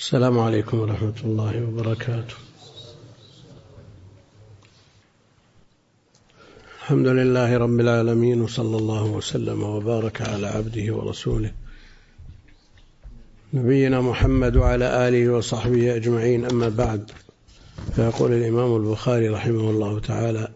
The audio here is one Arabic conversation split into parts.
السلام عليكم ورحمة الله وبركاته. الحمد لله رب العالمين، وصلى الله وسلم وبارك على عبده ورسوله نبينا محمد وعلى آله وصحبه أجمعين. أما بعد، فيقول الإمام البخاري رحمه الله تعالى: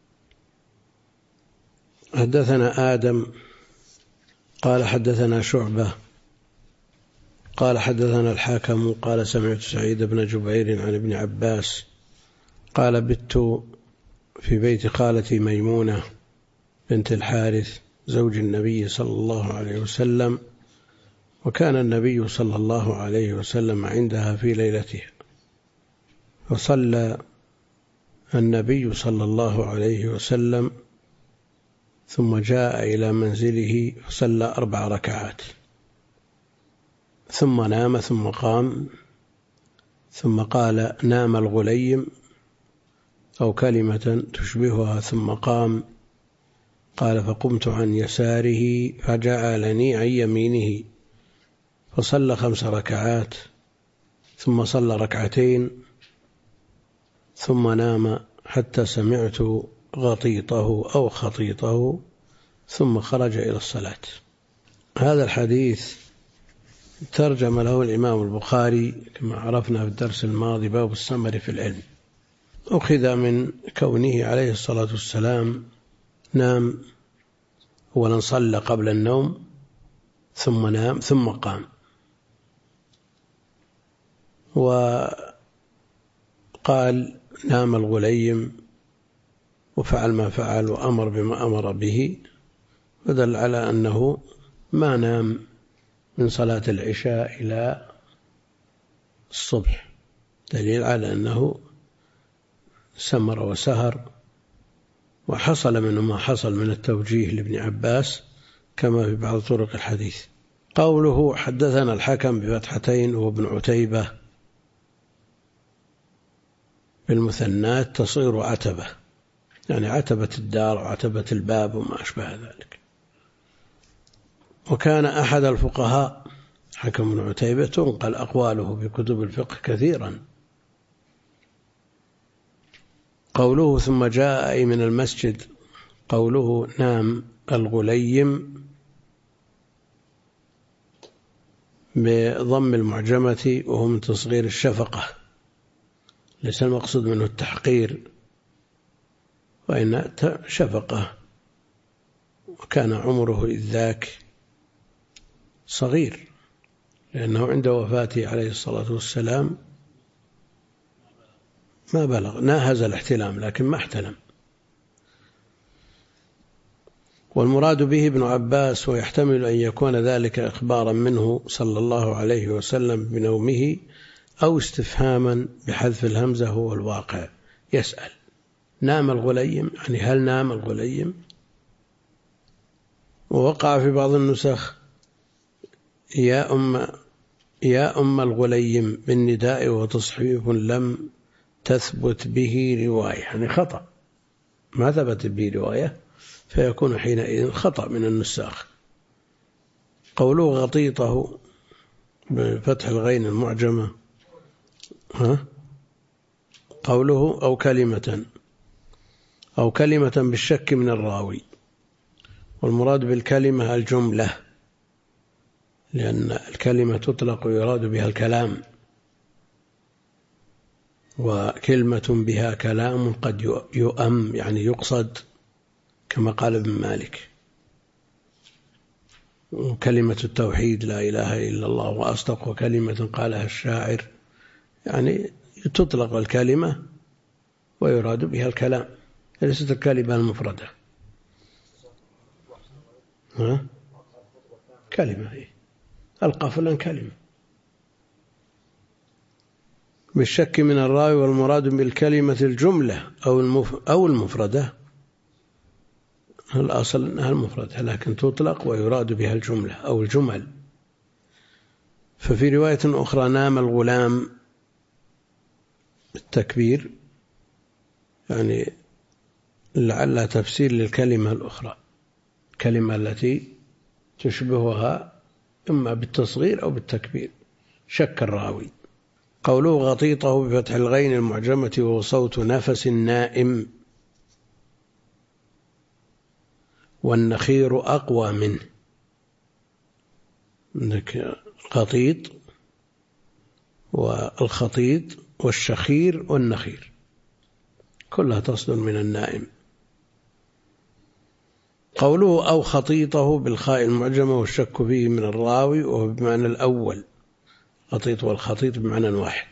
حدثنا آدم قال حدثنا شعبة قال حدثنا الحاكم قال سمعت سعيد بن جبير عن ابن عباس قال: بت في بيت خالتي ميمونة بنت الحارث زوج النبي صلى الله عليه وسلم، وكان النبي صلى الله عليه وسلم عندها في ليلتها، فصلى النبي صلى الله عليه وسلم ثم جاء إلى منزله فصلى 4 ركعات، ثم نام ثم قام، ثم قال: نام الغليم أو كلمة تشبهها، ثم قام. قال: فقمت عن يساره فجعلني عن يمينه، فصلى 5 ركعات، ثم صلى 2 ثم نام حتى سمعت غطيطه أو خطيطه، ثم خرج إلى الصلاة. هذا الحديث ترجم له الإمام البخاري كما عرفنا في الدرس الماضي: باب السمر في العلم. أخذ من كونه عليه الصلاة والسلام نام، أولا صلى قبل النوم، ثم نام ثم قام، وقال: نام الغليم وفعل ما فعل وأمر بما أمر به، فدل على أنه ما نام من صلاة العشاء إلى الصبح، دليل على أنه سمر وسهر، وحصل منه ما حصل من التوجيه لابن عباس كما في بعض طرق الحديث. قوله: حدثنا الحكم بفتحتين وابن عتيبة بالمثنات تصير عتبة، يعني عتبة الدار وعتبة الباب وما أشبه ذلك. وكان أحد الفقهاء حكم بن عتيبة، تنقل أقواله بكتب الفقه كثيرا. قوله: ثم جاء أي من المسجد، قوله: نام الغليم بضم المعجمة وهو من تصغير الشفقة، ليس المقصود منه التحقير، وإن شفقة، وكان عمره إذ ذاك صغير، لأنه عند وفاته عليه الصلاة والسلام ما بلغ، ناهز الاحتلام لكن ما احتلم. والمراد به ابن عباس، ويحتمل أن يكون ذلك إخبارا منه صلى الله عليه وسلم بنومه، أو استفهاما بحذف الهمزة هو الواقع. يسأل: نام الغليم، يعني هل نام الغليم؟ ووقع في بعض النسخ: يا أم الغليم بالنداء وتصحيف لم تثبت به رواية، يعني خطأ، ما ثبت به رواية، فيكون حينئذ خطأ من النساخ. قوله: غطيطه بفتح الغين المعجمة، قوله: أو كلمة بالشك من الراوي، والمراد بالكلمة الجملة، لأن الكلمة تطلق ويراد بها الكلام، وكلمة بها كلام قد يؤم، يعني يقصد، كما قال ابن مالك: كلمة التوحيد لا إله إلا الله وأصدق كلمة قالها الشاعر، يعني تطلق الكلمة ويراد بها الكلام، ليست الكلمة المفردة. كلمة القفل كلمة بالشك من الراوي، والمراد بالكلمة الجملة أو المفردة. الأصل أنها المفردة، لكن تطلق ويراد بها الجملة أو الجمل. ففي رواية أخرى: نام الغلام بالتكبير، يعني لعل تفسير للكلمة الأخرى، الكلمة التي تشبهها إما بالتصغير أو بالتكبير، شك الراوي. قوله غطيطه بفتح الغين المعجمة وهو صوت نفس النائم، والنخير أقوى منه. عندك غطيط والخطيط والشخير والنخير كلها تصدر من النائم. قوله أو خطيطه بالخاء المعجمة والشك فيه من الراوي وهو بمعنى الأول، خطيط والخطيط بمعنى واحد،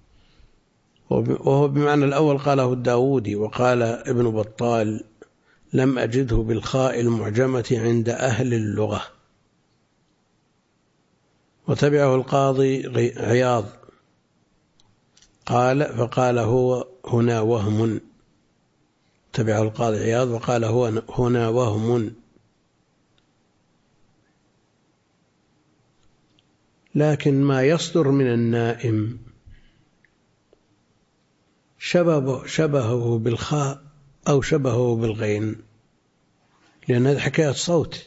وهو بمعنى الأول قاله الداودي. وقال ابن بطال لم أجده بالخاء المعجمة عند أهل اللغة. وتبعه القاضي عياض فقال هو هنا وهم، تبعه القاضي عياض وقال هو هنا وهم. لكن ما يصدر من النائم شبهه بالخاء أو شبهه بالغين، لأن هذه حكاية صوت.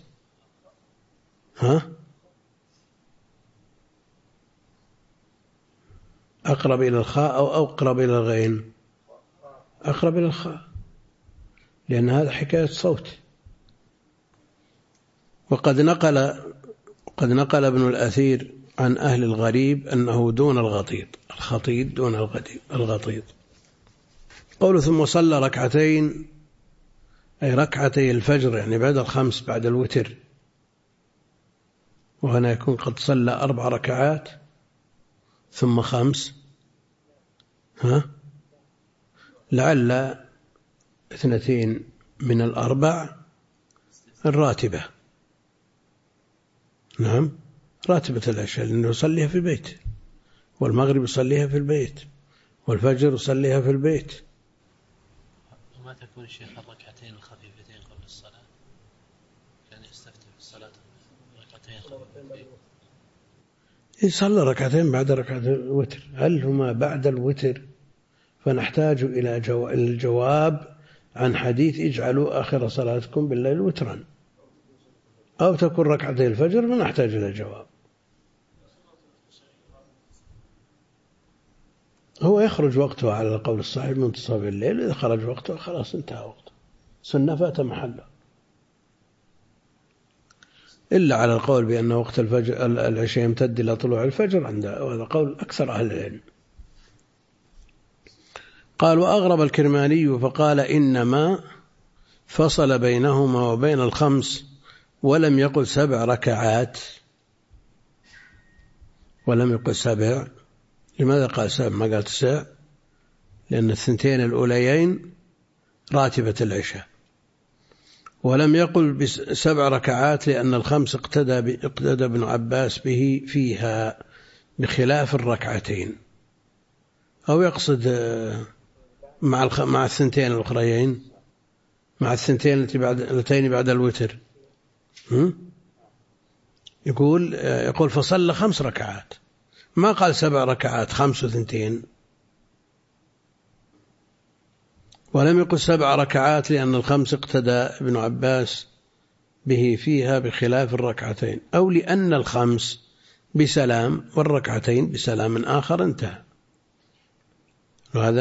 أقرب إلى الخاء أو أقرب إلى الغين؟ أقرب إلى الخاء، لأن هذا حكاية صوت. وقد نقل ابن الأثير عن أهل الغريب أنه دون الغطيط، الخطيط دون الغطيط. قوله ثم صلى ركعتين، أي ركعتي الفجر، يعني بعد الخمس بعد الوتر. وهنا يكون قد صلى 4 ركعات ثم 5، لعل 2 من الأربع الراتبة، نعم راتبة العشاء، لأنه يصليها في البيت، والمغرب يصليها في البيت، والفجر يصليها في البيت. وما تكون الشيخ الركعتين الخفيفتين قبل الصلاة؟ كان يستفتح في الصلاة ركعتين خفيفتين، يصلي ركعتين بعد ركعة الوتر. هل هما بعد الوتر؟ فنحتاج إلى الجواب عن حديث اجعلوا آخر صلاتكم بالليل وترا، أو تكون ركعتي الفجر، فنحتاج إلى الجواب. هو يخرج وقته على القول الصحيح منتصف الليل، إذا خرج وقته خلاص انتهى وقته، سنة فات محله. إلا على القول بأن وقت الفجر العشاء يمتد إلى طلوع الفجر، هذا قول أكثر أهل العلم. قال وأغرب الكرماني فقال إنما فصل بينهما وبين الخمس ولم يقل 7 ركعات، ولم يقل 7. لماذا قال 7 ما قال 9؟ لأن 2 الأوليين راتبة العشاء. ولم يقل ب7 ركعات لأن الخمس اقتدى ابن عباس به فيها بخلاف الركعتين، أو يقصد مع 2 الأخريين، مع 2 اللتين بعد الوتر. يقول فصلى 5 ركعات، ما قال 7 ركعات 5 و2. ولم يقل 7 ركعات لأن الخمس اقتدى ابن عباس به فيها بخلاف الركعتين، أو لأن الخمس بسلام والركعتين بسلام آخر انتهى. وهذا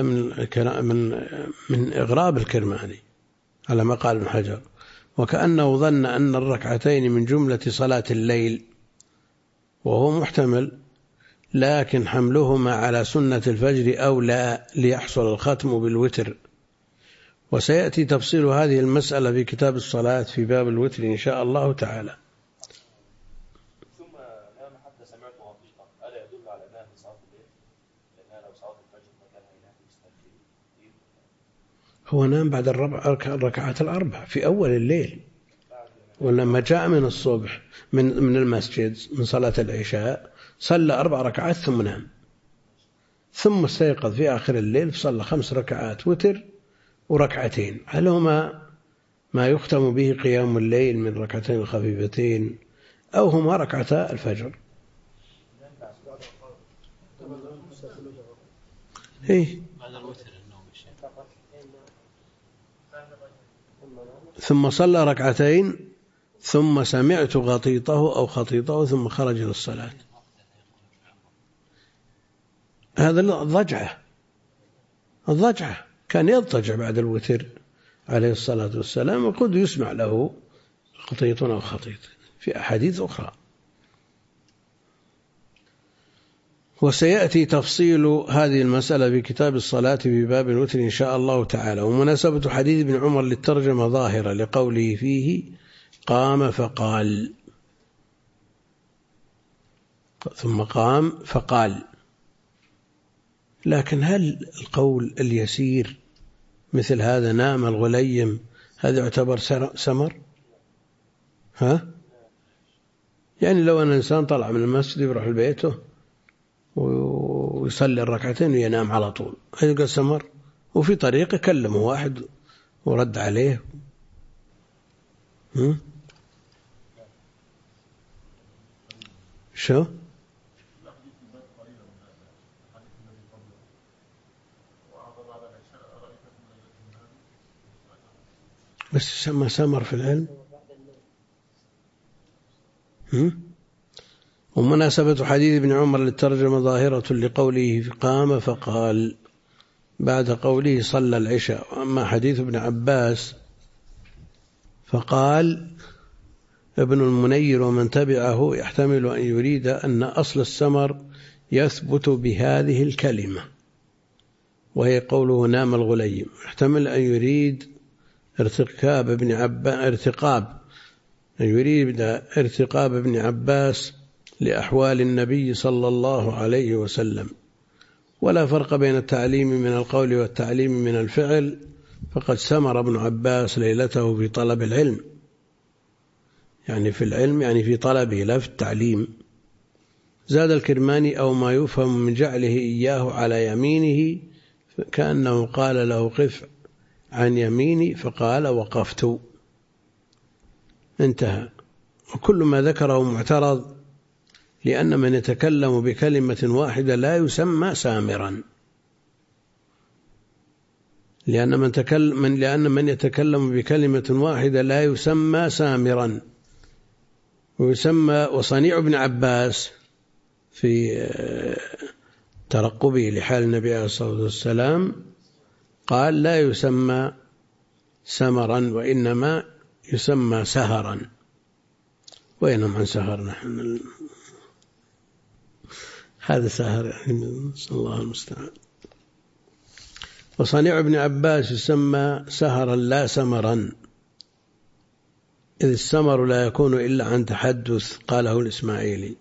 من إغراب الكرماني على ما قال ابن حجر، وكأنه ظن أن الركعتين من جملة صلاة الليل، وهو محتمل، لكن حملهما على سنة الفجر أولى ليحصل الختم بالوتر. وسيأتي تفصيل هذه المسألة في كتاب الصلاة في باب الوتر إن شاء الله تعالى. ثم نام حتى سمعت غطيطا، ألا يدل على أنها في صلاة الليل؟ لأنها لو صلاة الفجر فكان ينام في هو نام بعد الركعات 4 في أول الليل، ولما جاء من الصبح من المسجد من صلاة العشاء صلى 4 ركعات ثم نام، ثم استيقظ في آخر الليل فصلى 5 ركعات وتر وركعتين. هل هما ما يختم به قيام الليل من ركعتين الخفيفتين، أو هما ركعتا الفجر؟ ثم صلى 2 ثم سمعت غطيطه أو خطيطه ثم خرج إلى الصلاة. هذا الضجعة كان يضطجع بعد الوتر عليه الصلاة والسلام، وقد يسمع له خطيط أو خطيط في أحاديث أخرى. وسيأتي تفصيل هذه المسألة في كتاب الصلاة في باب الوتر إن شاء الله تعالى. ومناسبة حديث ابن عمر للترجمة ظاهرة لقوله فيه قام فقال، ثم قام فقال. لكن هل القول اليسير مثل هذا نام الغليم هذا يعتبر سمر؟ يعني لو أن الإنسان طلع من المسجد يروح لبيته ويصلي الركعتين وينام على طول، هذا يقول سمر؟ وفي طريقة كلمه واحد ورد عليه. شو؟ بس ما سمر في العلم. ومناسبة حديث ابن عمر للترجمة ظاهرة لقوله قام فقال بعد قوله صلى العشاء. وأما حديث ابن عباس فقال ابن المنير ومن تبعه يحتمل أن يريد أن أصل السمر يثبت بهذه الكلمة وهي قوله نام الغليم، يحتمل أن يريد ارتقاب ابن عباس لأحوال النبي صلى الله عليه وسلم. ولا فرق بين التعليم من القول والتعليم من الفعل، فقد سمر ابن عباس ليلته في طلب العلم، يعني في العلم يعني في طلبه لا في التعليم. زاد الكرماني أو ما يفهم من جعله إياه على يمينه كأنه قال له قف عن يميني فقال وقفت. انتهى. وكل ما ذكره معترض، لأن من يتكلم بكلمة واحدة لا يسمى سامرا، لأن من يتكلم بكلمة واحدة لا يسمى سامرا. ويسمى وصنيع ابن عباس في ترقبه لحال النبي عليه الصلاة والسلام قال لا يسمى سمرا وإنما يسمى سهرا. وينهم عن سهر نحن هذا سهر يعني صلى الله المستعان. وصنيع ابن عباس يسمى سهرا لا سمرا، إذ السمر لا يكون إلا عن تحدث قاله الإسماعيلي.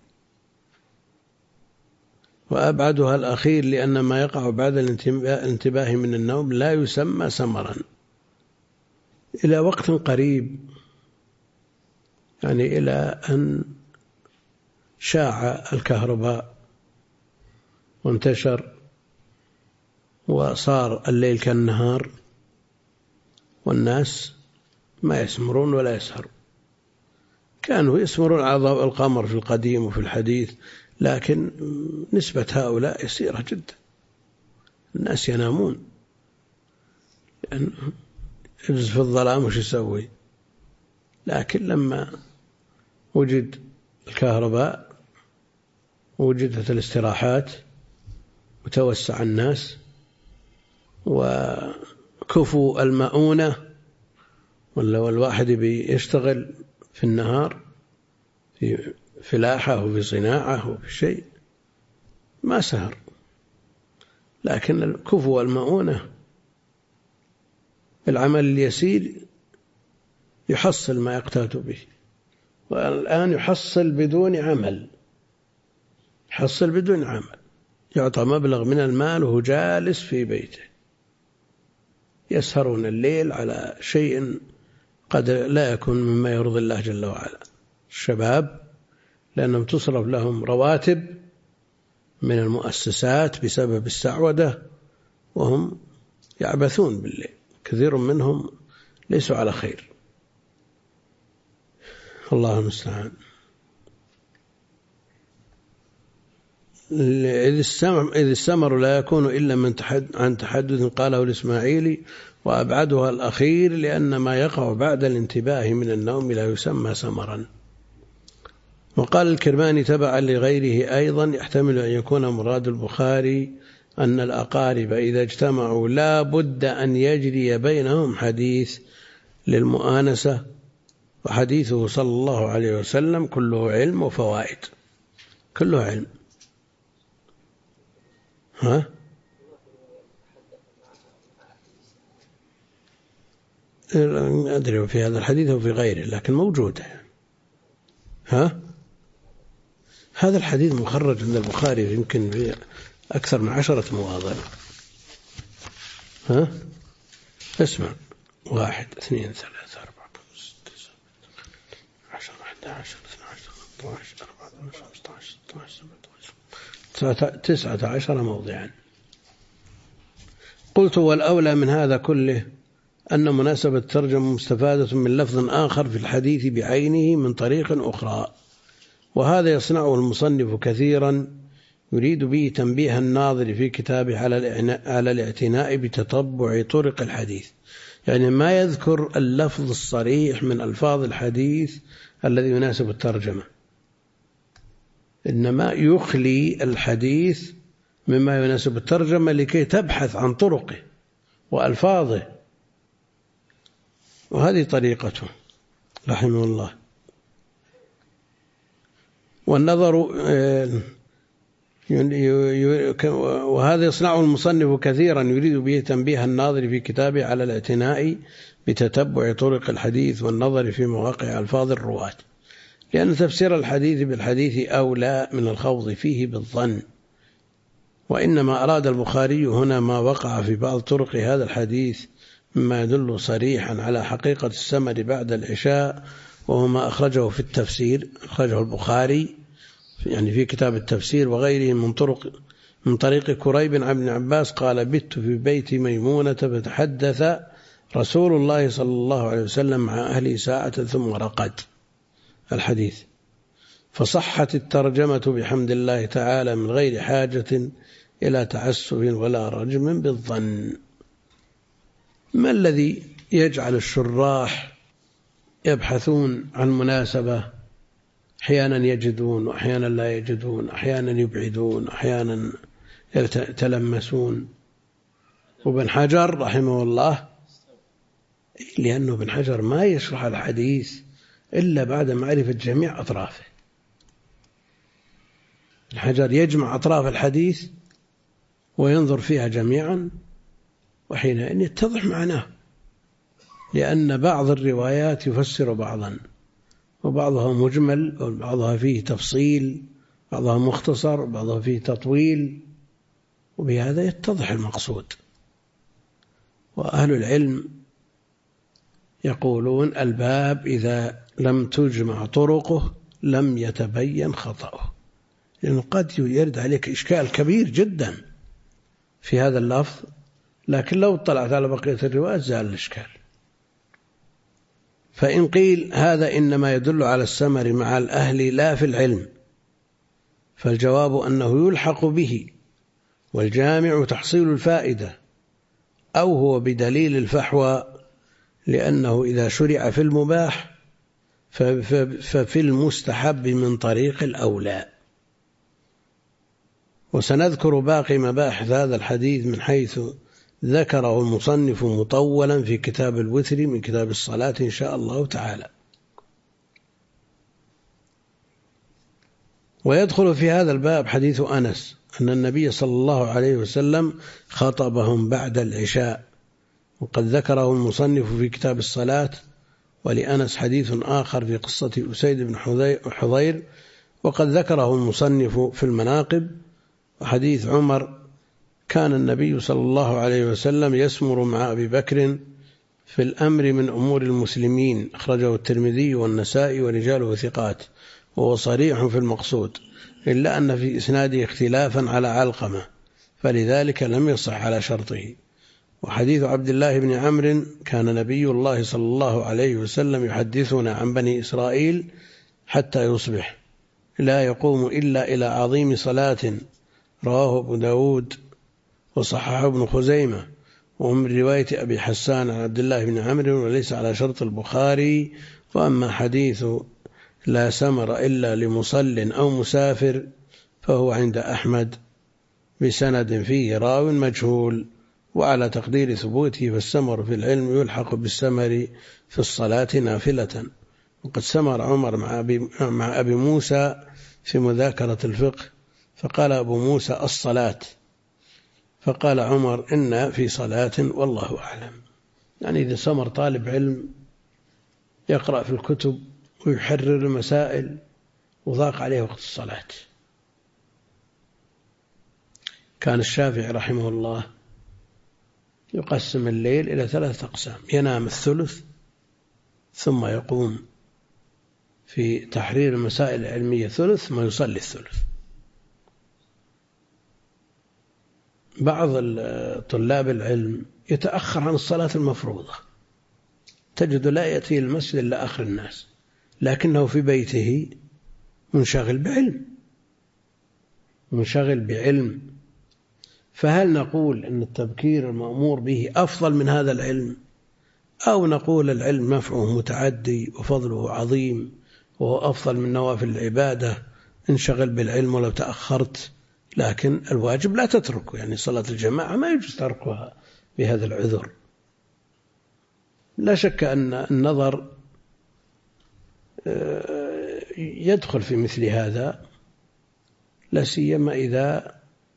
وأبعدها الأخير لأن ما يقع بعد الانتباه من النوم لا يسمى سمرا إلى وقت قريب، يعني إلى أن شاع الكهرباء وانتشر وصار الليل كالنهار والناس ما يسمرون ولا يسهرون. كانوا يسمرون على ضوء القمر في القديم وفي الحديث، لكن نسبة هؤلاء يسيرة جدا. الناس ينامون يعني يجلس في الظلام وش يسوي. لكن لما وجد الكهرباء ووجدت الاستراحات وتوسع الناس وكفوا المؤونة، ولا والواحد بيشتغل في النهار في فلاحة وفي صناعة وفي شيء ما سهر، لكن الكفو والمؤونة العمل اليسير يحصل ما يقتات به. والآن يحصل بدون عمل، يعطى مبلغ من المال وهو جالس في بيته. يسهرون الليل على شيء قد لا يكون مما يرضي الله جل وعلا. الشباب لأنهم تصرف لهم رواتب من المؤسسات بسبب السعودة وهم يعبثون بالليل، كثير منهم ليسوا على خير. الله المستعان. إذ السمر لا يكون إلا عن تحدث قاله الإسماعيلي، وأبعدها الأخير لأن ما يقع بعد الانتباه من النوم لا يسمى سمرا. وقال الكرماني تبعا لغيره أيضا يحتمل أن يكون مراد البخاري أن الأقارب إذا اجتمعوا لا بد أن يجري بينهم حديث للمؤانسة، وحديثه صلى الله عليه وسلم كله علم وفوائد، كله علم. ها؟ أدري في هذا الحديث وفي غيره، لكن موجودة. ها؟ هذا الحديث مخرج عند البخاري يمكن في أكثر من 10 مواضع. ها؟ اسمع: 1 2 3 4 5 6 10 11 12 13 14 15 16 19 موضعا. قلت: والأولى من هذا كله أن مناسبة الترجمة مستفادة من لفظ آخر في الحديث بعينه من طريق أخرى، وهذا يصنعه المصنف كثيرا يريد به تنبيه الناظر في كتابه على الاعتناء بتتبع طرق الحديث. يعني ما يذكر اللفظ الصريح من ألفاظ الحديث الذي يناسب الترجمة، إنما يخلي الحديث مما يناسب الترجمة لكي تبحث عن طرقه وألفاظه، وهذه طريقته رحمه الله. والنظر وهذا يصنعه المصنف كثيرا يريد به تنبيه الناظر في كتابه على الاعتناء بتتبع طرق الحديث والنظر في مواقع ألفاظ الرواة، لأن تفسير الحديث بالحديث أولى من الخوض فيه بالظن. وإنما أراد البخاري هنا ما وقع في بعض طرق هذا الحديث مما يدل صريحا على حقيقة السمر بعد العشاء، وهو ما أخرجه في التفسير، أخرجه البخاري يعني في كتاب التفسير وغيره من طريق كريب عن ابن عباس قال: بت في بيت ميمونة فتحدث رسول الله صلى الله عليه وسلم مع أهله ساعة ثم رقد. الحديث. فصحت الترجمة بحمد الله تعالى من غير حاجة إلى تعسف ولا رجم بالظن. ما الذي يجعل الشراح يبحثون عن مناسبة، أحيانا يجدون وأحيانا لا يجدون، أحيانا يبعدون أحيانا يتلمسون؟ وابن حجر رحمه الله، لأنه ابن حجر ما يشرح الحديث إلا بعد معرفة جميع أطرافه. ابن حجر يجمع أطراف الحديث وينظر فيها جميعا، وحينئذ يتضح معناه، لأن بعض الروايات يفسر بعضا، وبعضها مجمل وبعضها فيه تفصيل، بعضها مختصر وبعضها فيه تطويل، وبهذا يتضح المقصود. وأهل العلم يقولون: الباب إذا لم تجمع طرقه لم يتبين خطأه، لأنه قد يرد عليك إشكال كبير جدا في هذا اللفظ، لكن لو اطلعت على بقية الروايات زال الإشكال. فإن قيل هذا إنما يدل على السمر مع الأهل لا في العلم، فالجواب أنه يلحق به، والجامع تحصيل الفائدة، أو هو بدليل الفحوى، لأنه إذا شرع في المباح ففي المستحب من طريق الأولى. وسنذكر باقي مباحث هذا الحديث من حيث ذكره المصنف مطولا في كتاب الوتر من كتاب الصلاة إن شاء الله تعالى. ويدخل في هذا الباب حديث أنس أن النبي صلى الله عليه وسلم خطبهم بعد العشاء، وقد ذكره المصنف في كتاب الصلاة. ولأنس حديث آخر في قصة أسيد بن حضير، وقد ذكره المصنف في المناقب. وحديث عمر: كان النبي صلى الله عليه وسلم يسمر مع أبي بكر في الأمر من أمور المسلمين، أخرجه الترمذي والنسائي ورجاله ثقات، وهو صريح في المقصود، إلا أن في إسناده اختلافا على علقمة، فلذلك لم يصح على شرطه. وحديث عبد الله بن عمرو: كان نبي الله صلى الله عليه وسلم يحدثنا عن بني إسرائيل حتى يصبح، لا يقوم إلا إلى عظيم صلاة، رواه أبو داود وصححه ابن خزيمة، ومن رواية أبي حسان عن عبد الله بن عمرو، وليس على شرط البخاري. وأما حديث لا سمر إلا لمصل أو مسافر فهو عند أحمد بسند فيه راو مجهول. وعلى تقدير ثبوته فالسمر في العلم يلحق بالسمر في الصلاة نافلة. وقد سمر عمر مع أبي موسى في مذاكرة الفقه فقال أبو موسى الصلاة، فقال عمر إن في صلاة والله أعلم. يعني إذا سمر طالب علم يقرأ في الكتب ويحرر المسائل وضاق عليه وقت الصلاة. كان الشافعي رحمه الله يقسم الليل إلى 3 أقسام: ينام الثلث ثم يقوم في تحرير المسائل العلمية ثلث ثم يصلي الثلث. بعض طلاب العلم يتأخر عن الصلاة المفروضة، تجد لا يأتي المسجد إلا آخر الناس، لكنه في بيته منشغل بعلم. فهل نقول أن التبكير المأمور به أفضل من هذا العلم، أو نقول العلم نفعه متعدي وفضله عظيم وهو أفضل من نوافل العبادة، انشغل بالعلم ولو تأخرت، لكن الواجب لا تتركه، يعني صلاة الجماعة ما يجوز تركها بهذا العذر. لا شك أن النظر يدخل في مثل هذا، لا سيما إذا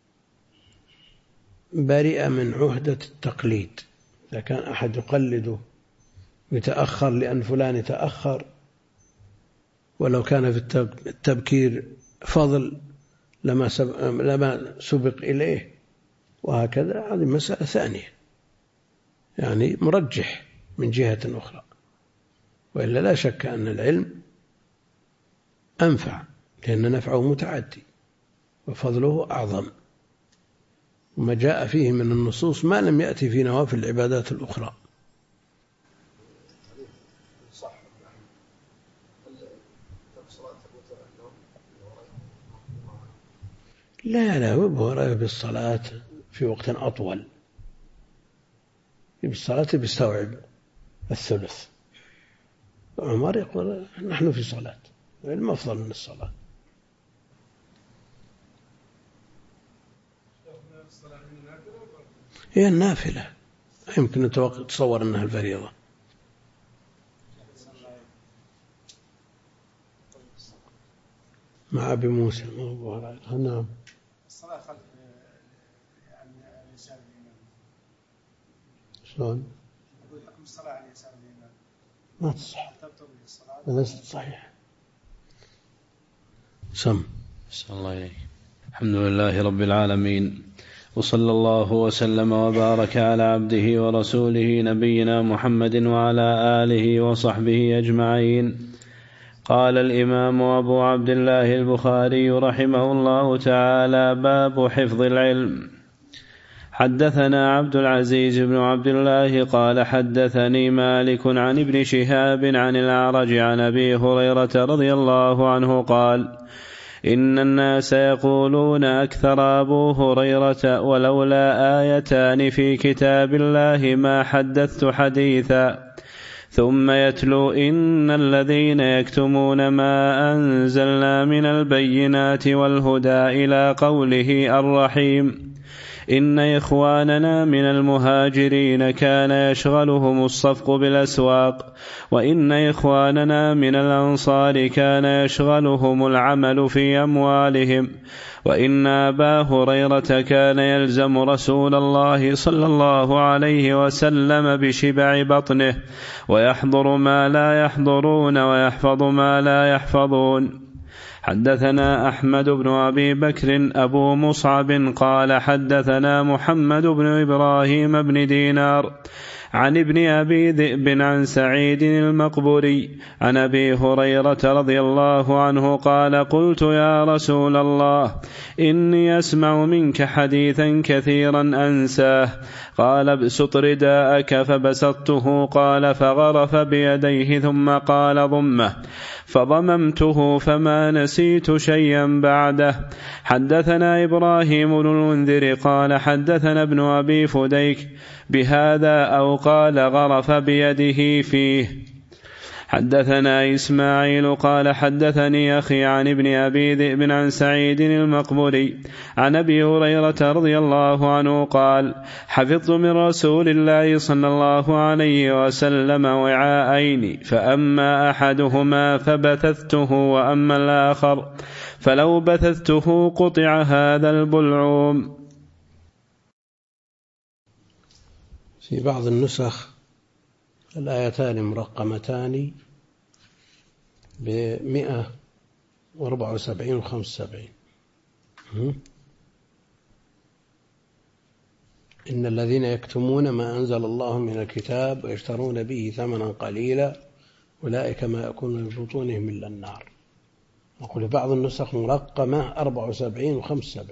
برئ من عهدة التقليد. إذا كان أحد يقلده يتأخر لأن فلان يتأخر، ولو كان في التبكير فضل لما سبق إليه، وهكذا، هذه مسألة ثانية، يعني مرجح من جهة أخرى. وإلا لا شك أن العلم أنفع، لأن نفعه متعدي وفضله أعظم، وما جاء فيه من النصوص ما لم يأتي في نوافل العبادات الأخرى. لا هو بالصلاة في وقت أطول، بالصلاة بيستوعب الثلث. عمر يقول نحن في صلاة، العلم أفضل من الصلاة. هي النافلة يمكن أن تصور أنها الفريضة. مع أبي موسى. نعم. الصلاة خلف يعني يسار الإمام شلون؟ يقول حكم الصلاة على يسار الإمام ما تصح، تبطل الصلاة، ليست صحيح. سم. صلى الله عليه. الحمد لله رب العالمين، وصلى الله وسلم وبارك على عبده ورسوله نبينا محمد وعلى آله وصحبه أجمعين. قال الإمام أبو عبد الله البخاري رحمه الله تعالى: باب حفظ العلم. حدثنا عبد العزيز بن عبد الله قال حدثني مالك عن ابن شهاب عن الأعرج عن أبي هريرة رضي الله عنه قال: إن الناس يقولون أكثر أبو هريرة ولولا آيتان في كتاب الله ما حدثت حديثا، ثم يتلو إن الذين يكتمون ما أنزلنا من البينات والهدى إلى قوله الرحيم. إن إخواننا من المهاجرين كان يشغلهم الصفق بالأسواق، وإن إخواننا من الأنصار كان يشغلهم العمل في أموالهم، وإن أبا هريرة كان يلزم رسول الله صلى الله عليه وسلم بشبع بطنه، ويحضر ما لا يحضرون ويحفظ ما لا يحفظون. حدثنا أحمد بن أبي بكر أبو مصعب قال حدثنا محمد بن إبراهيم بن دينار عن ابن أبي ذئب عن سعيد المقبري عن أبي هريرة رضي الله عنه قال: قلت يا رسول الله إني أسمع منك حديثا كثيرا أنساه. قال: ابسط رداءك، فبسطته. قال: فغرف بيديه ثم قال: ضمه، فضممته فما نسيت شيئا بعده. حدثنا إبراهيم بن المنذر قال حدثنا ابن أبي فديك بهذا أو قال غرف بيده فيه. حدثنا إسماعيل قال حدثني أخي عن ابن أبي ذئب عن سعيد المقبري عن أبي هريرة رضي الله عنه قال حفظت من رسول الله صلى الله عليه وسلم وعاءين فأما أحدهما فبثثته وأما الآخر فلو بثثته قطع هذا البلعوم. في بعض النسخ الآيتان مرقمتان ب174 و75. إن الذين يكتمون ما أنزل الله من الكتاب ويشترون به ثمنا قليلا أولئك ما يكون في بطونهم إلا النار. نقول بعض النسخ مرقمة 74 و75.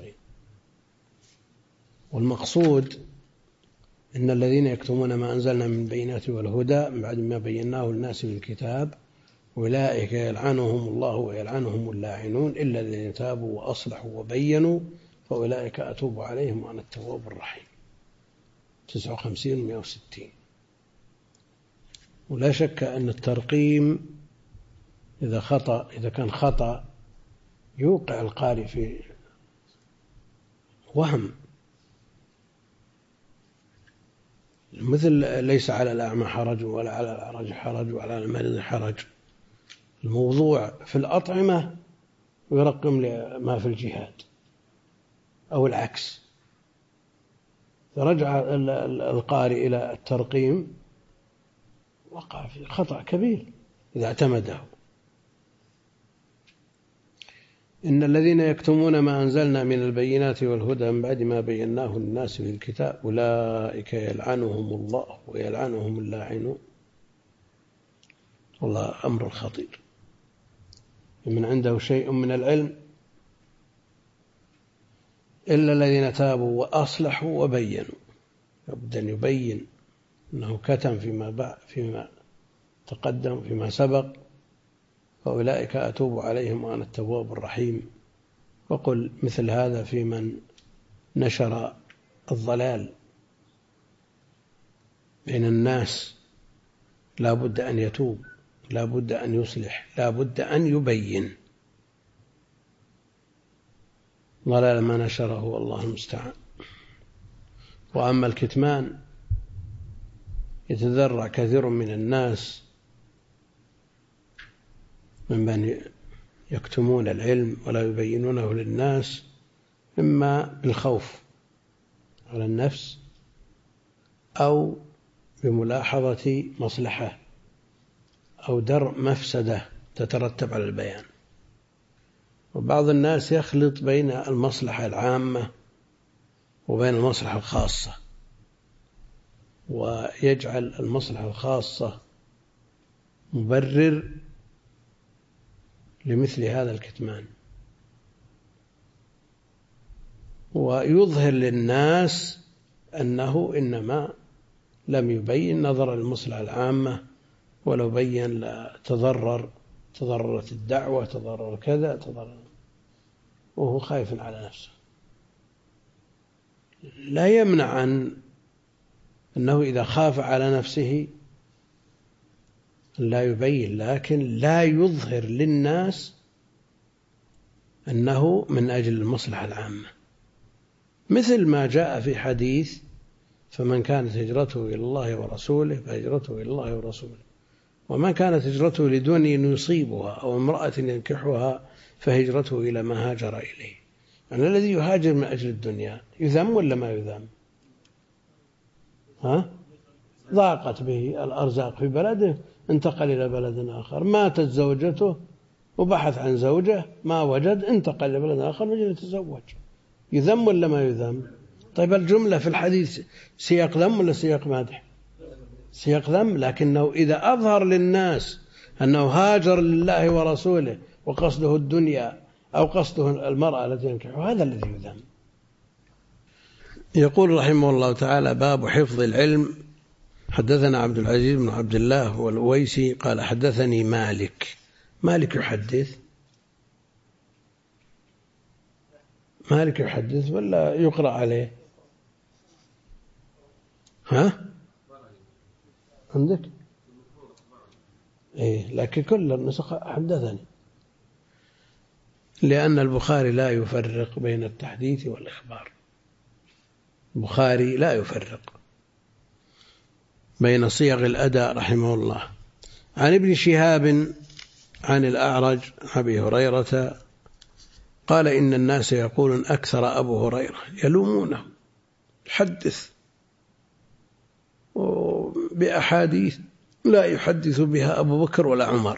والمقصود إن الذين يكتمون ما أنزلنا من البينات والهدى من بعد ما بيناه للناس بالكتاب أولئك يلعنهم الله ويلعنهم اللاعنون إلا الذين تابوا وأصلحوا وبينوا فأولئك أتوب عليهم وأنا التواب الرحيم. 59 و 160. ولا شك أن الترقيم إذا كان خطأ يوقع القارئ في وهم، مثل ليس على الأعمى حرج ولا على الأعرج حرج ولا على المريض حرج. الموضوع في الأطعمة ويرقم ما في الجهاد أو العكس. فرجع القارئ إلى الترقيم وقع في خطأ كبير إذا اعتمده. إن الذين يكتمون ما أنزلنا من البينات والهدى من بعد ما بيناه للناس في الكتاب أولئك يلعنهم الله ويلعنهم اللاعنون. والله أمر خطير. من عنده شيء من العلم إلا الذين تابوا وأصلحوا وبينوا. لابد أن يبين أنه كتم فيما تقدم فيما سبق فأولئك أتوب عليهم وأنا التواب الرحيم. وقل مثل هذا في من نشر الضلال بين الناس لا بد أن يتوب، لا بد أن يصلح، لا بد أن يبين. ضلال ما نشره والله المستعان. وأما الكتمان يتذرع كثير من الناس ممن يكتمون العلم ولا يبينونه للناس، إما بالخوف على النفس أو بملاحظة مصلحة أو درء مفسدة تترتب على البيان. وبعض الناس يخلط بين المصلحة العامة وبين المصلحة الخاصة، ويجعل المصلحة الخاصة مبرر لمثل هذا الكتمان، ويظهر للناس أنه إنما لم يبين نظر المصلحة العامة، ولو بين تضررت الدعوة، تضرر كذا، وهو خايف على نفسه. لا يمنع عن أنه إذا خاف على نفسه لا يبين، لكن لا يظهر للناس أنه من أجل المصلحة العامة، مثل ما جاء في حديث فمن كانت هجرته إلى الله ورسوله فهجرته إلى الله ورسوله، ومن كانت هجرته لدنيا يصيبها أو امرأة ينكحها فهجرته إلى ما هاجر إليه. يعني الذي يهاجر من أجل الدنيا يذم ولا ما يذم؟ ضاقت به الأرزاق في بلده انتقل إلى بلد آخر، ماتت زوجته وبحث عن زوجة ما وجد، انتقل إلى بلد آخر وجد يتزوج. يذم ولا ما يذم؟ طيب الجملة في الحديث سياق ذم ولا سياق مادح؟ سياق ذم، لكنه إذا أظهر للناس أنه هاجر لله ورسوله وقصده الدنيا أو قصده المرأة التي ينكحها، هذا الذي يذم. يقول رحمه الله تعالى: باب حفظ العلم. حدثنا عبد العزيز بن عبد الله والأويسي قال حدثني مالك. مالك يحدث ولا يقرأ عليه؟ عندك لكن كل النسخ حدثني، لأن البخاري لا يفرق بين التحديث والإخبار. البخاري لا يفرق بين صيغ الأداء رحمه الله. عن ابن شهاب عن الأعرج أبي هريرة قال إن الناس يقولون أكثر أبو هريرة، يلومونه، يحدث بأحاديث لا يحدث بها أبو بكر ولا عمر،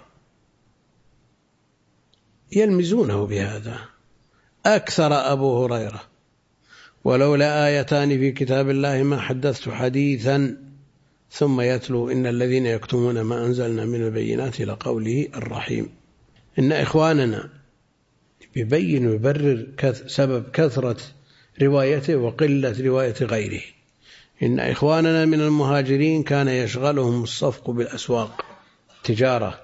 يلمزونه بهذا، أكثر أبو هريرة، ولولا آيتان في كتاب الله ما حدثت حديثا، ثم يتلو إن الذين يكتمون ما أنزلنا من البينات لقوله الرحيم. إن إخواننا يبين ويبرر سبب كثرة روايته وقلة رواية غيره. إن إخواننا من المهاجرين كان يشغلهم الصفق بالأسواق تجارة،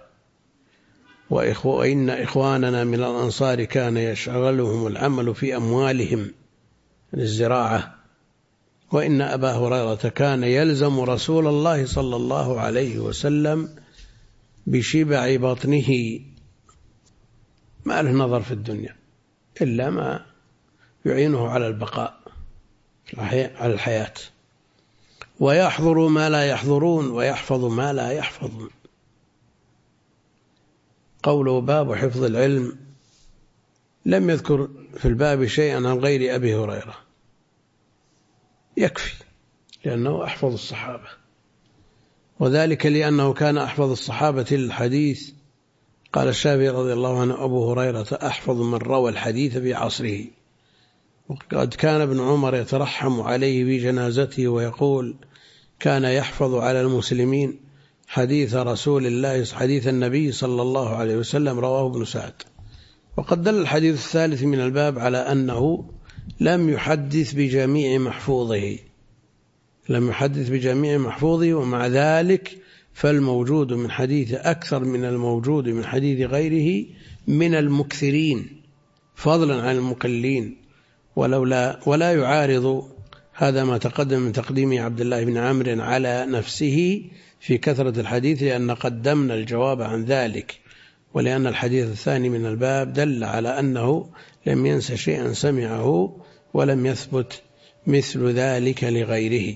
وإن إخواننا من الأنصار كان يشغلهم العمل في أموالهم للزراعة، وإن أبا هريرة كان يلزم رسول الله صلى الله عليه وسلم بشبع بطنه، ما له نظر في الدنيا إلا ما يعينه على البقاء على الحياة، ويحضر ما لا يحضرون ويحفظ ما لا يحفظون. قوله باب حفظ العلم لم يذكر في الباب شيئا عن غير أبي هريرة، يكفي لأنه أحفظ الصحابة، وذلك لأنه كان أحفظ الصحابة للحديث. قال الشافعي رضي الله عنه أبو هريرة أحفظ من روى الحديث في عصره، وقد كان ابن عمر يترحم عليه في جنازته ويقول كان يحفظ على المسلمين حديث رسول الله، حديث النبي صلى الله عليه وسلم، رواه ابن سعد. وقد دل الحديث الثالث من الباب على أنه لم يحدث بجميع محفوظه، ومع ذلك فالموجود من حديث أكثر من الموجود من حديث غيره من المكثرين فضلا عن المقلين، ولا يعارض هذا ما تقدم من تقديم عبد الله بن عمرو على نفسه في كثرة الحديث، لأن قدمنا الجواب عن ذلك، ولأن الحديث الثاني من الباب دل على أنه لم ينس شيئا سمعه ولم يثبت مثل ذلك لغيره.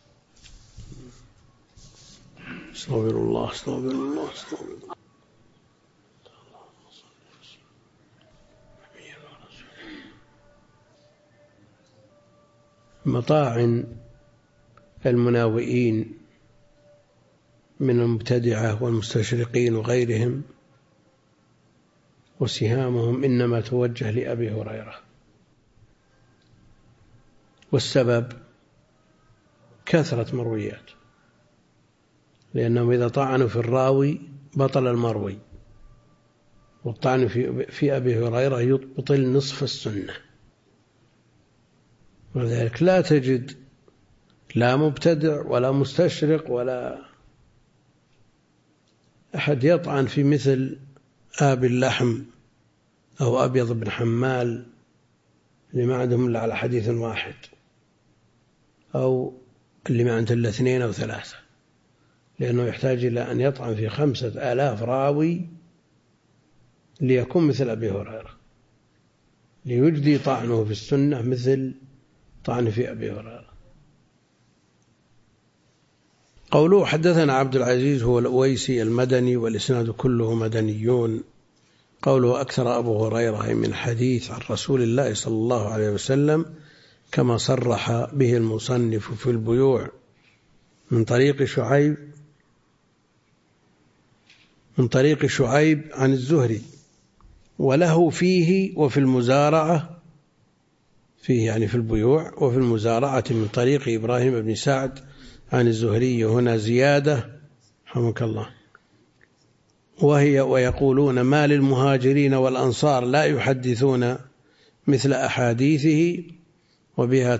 استغفر الله. مطاعن المناوئين من المبتدعة والمستشرقين وغيرهم وسهامهم إنما توجه لأبي هريرة، والسبب كثرة مرويات، لأنهم إذا طعنوا في الراوي بطل المروي، والطعن في أبي هريرة يبطل نصف السنة. ولذلك لا تجد لا مبتدع ولا مستشرق ولا أحد يطعن في مثل آبي اللحم أو أبيض بن حمال اللي ما عندهم إلا على حديث واحد، أو اللي ما عنده إلا 2 أو 3، لأنه يحتاج إلى أن يطعن في 5000 راوي ليكون مثل أبي هريرة، ليجدي طعنه في السنة مثل طعن في أبي هريرة. قوله حدثنا عبد العزيز هو الأويسي المدني، والإسناد كله مدنيون. قوله أكثر أبو هريرة من حديث عن رسول الله صلى الله عليه وسلم كما صرح به المصنف في البيوع من طريق شعيب عن الزهري، وله فيه وفي المزارعة، فيه يعني في البيوع، وفي المزارعة من طريق إبراهيم بن سعد عن الزهري، هنا زيادة رحمك الله، وهي ويقولون ما للمهاجرين والأنصار لا يحدثون مثل أحاديثه، وبها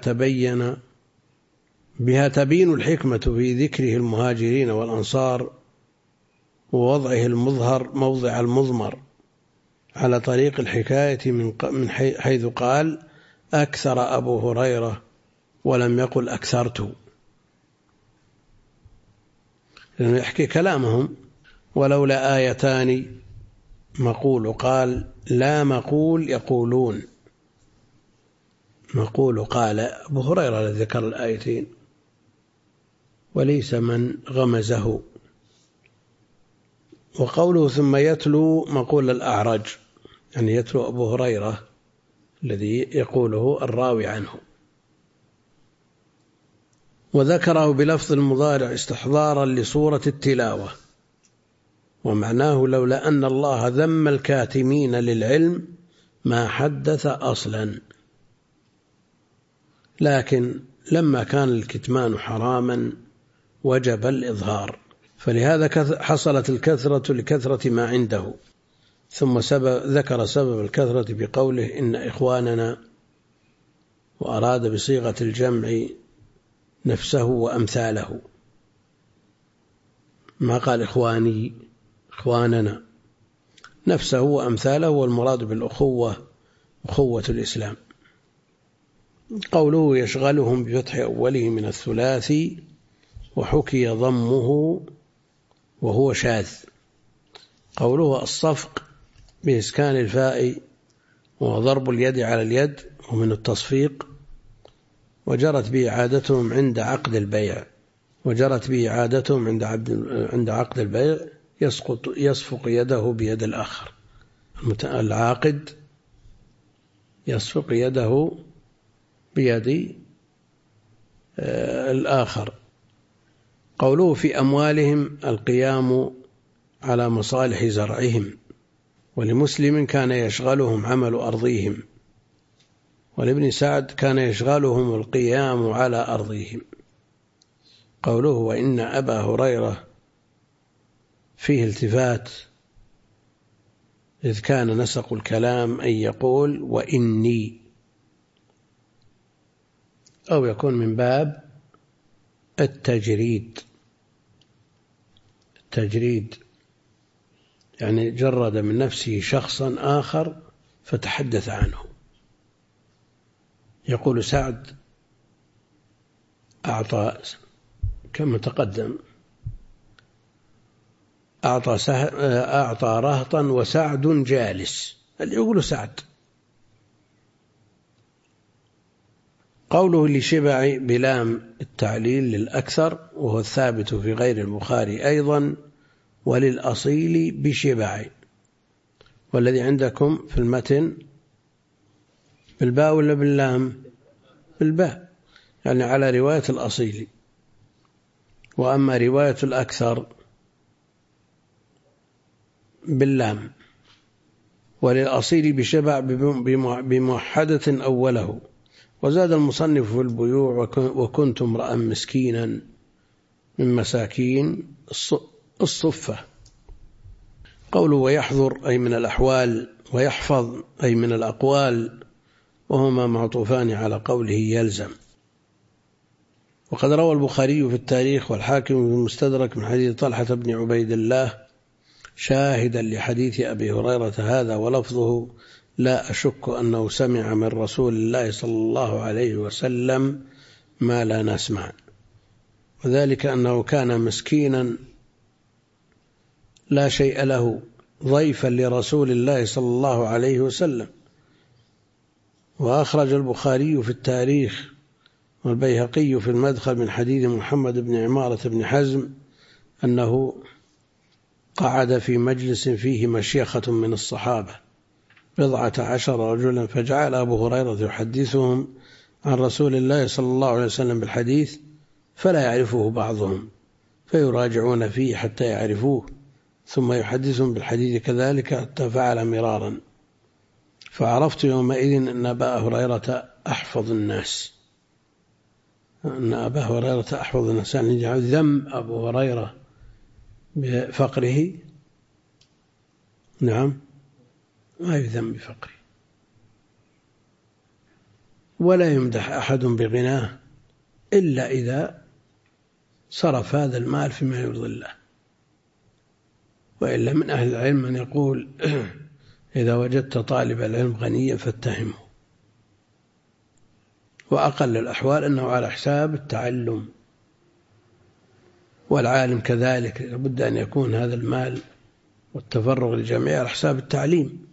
تبين الحكمة في ذكره المهاجرين والأنصار ووضعه المظهر موضع المضمر على طريق الحكاية من حيث قال أكثر أبو هريرة ولم يقل أكثرت، لأنه يحكي كلامهم ولولا آيتان مقول قال لا مقول يقولون. مقول قال أبو هريرة ذكر الآيتين وليس من غمزه. وقوله ثم يتلو مقول الأعرج، يعني يتلو أبو هريرة الذي يقوله الراوي عنه. وذكره بلفظ المضارع استحضارا لصورة التلاوة، ومعناه لولا أن الله ذم الكاتمين للعلم ما حدث أصلا، لكن لما كان الكتمان حراما وجب الإظهار، فلهذا حصلت الكثرة لكثرة ما عنده. ثم ذكر سبب الكثرة بقوله إن إخواننا، وأراد بصيغة الجمع نفسه وأمثاله، ما قال إخواني، إخواننا، نفسه وأمثاله، والمراد بالأخوة أخوة الإسلام. قوله يشغلهم بفتح أوله من الثلاثي، وحكي ضمه وهو شاذ. قوله الصفق بإسكان الفاء وضرب اليد على اليد ومن التصفيق، وجرت به عادتهم عند عقد البيع، وجرت به عادتهم عند عقد البيع يصفق يده بيد الآخر. العاقد يصفق يده بيد الآخر. قوله في أموالهم القيام على مصالح زرعهم، ولمسلم كان يشغلهم عمل أرضيهم، ولابن سعد كان يشغلهم القيام على أرضيهم. قوله وإن أبا هريرة فيه التفات، إذ كان نسق الكلام أن يقول وإني، أو يكون من باب التجريد. التجريد يعني جرد من نفسه شخصا آخر فتحدث عنه. يقول سعد أعطى كما تقدم، أعطى رهطا وسعد جالس، اللي يقول سعد. قوله لشبع بلام التعليل للأكثر، وهو الثابت في غير البخاري أيضا، وللأصيل بشبع. والذي عندكم في المتن بالباء ولا باللام؟ بالباء، يعني على رواية الأصيل. وأما رواية الأكثر باللام. وللأصيل بشبع بموحدة أوله. وزاد المصنف في البيوع وكنت امرأ مسكينا من مساكين الصفة. قوله ويحضر أي من الأحوال، ويحفظ أي من الأقوال، وهما معطوفان على قوله يلزم. وقد روى البخاري في التاريخ والحاكم في المستدرك من حديث طلحة بن عبيد الله شاهدا لحديث أبي هريرة هذا، ولفظه لا أشك أنه سمع من رسول الله صلى الله عليه وسلم ما لا نسمع، وذلك أنه كان مسكينا لا شيء له ضيفا لرسول الله صلى الله عليه وسلم. وأخرج البخاري في التاريخ والبيهقي في المدخل من حديث محمد بن عمارة بن حزم أنه قعد في مجلس فيه مشيخة من الصحابة 14 رجلا، فجعل أبو هريرة يحدثهم عن رسول الله صلى الله عليه وسلم بالحديث فلا يعرفه بعضهم، فيراجعون فيه حتى يعرفوه، ثم يحدثهم بالحديث كذلك حتى فعل مرارا. فعرفت يومئذ أن أبا هريرة أحفظ الناس، أن أبا هريرة أحفظ الناس، يعني ذم أبو هريرة بفقره، نعم، ما يذم بفقره. ولا يمدح أحد بغناه إلا إذا صرف هذا المال فيما يرضي الله. وإلا من أهل العلم من يقول إذا وجدت طالب العلم غنيا فاتهمه. وأقل الأحوال أنه على حساب التعلم، والعالم كذلك لابد أن يكون هذا المال والتفرغ للجميع على حساب التعليم.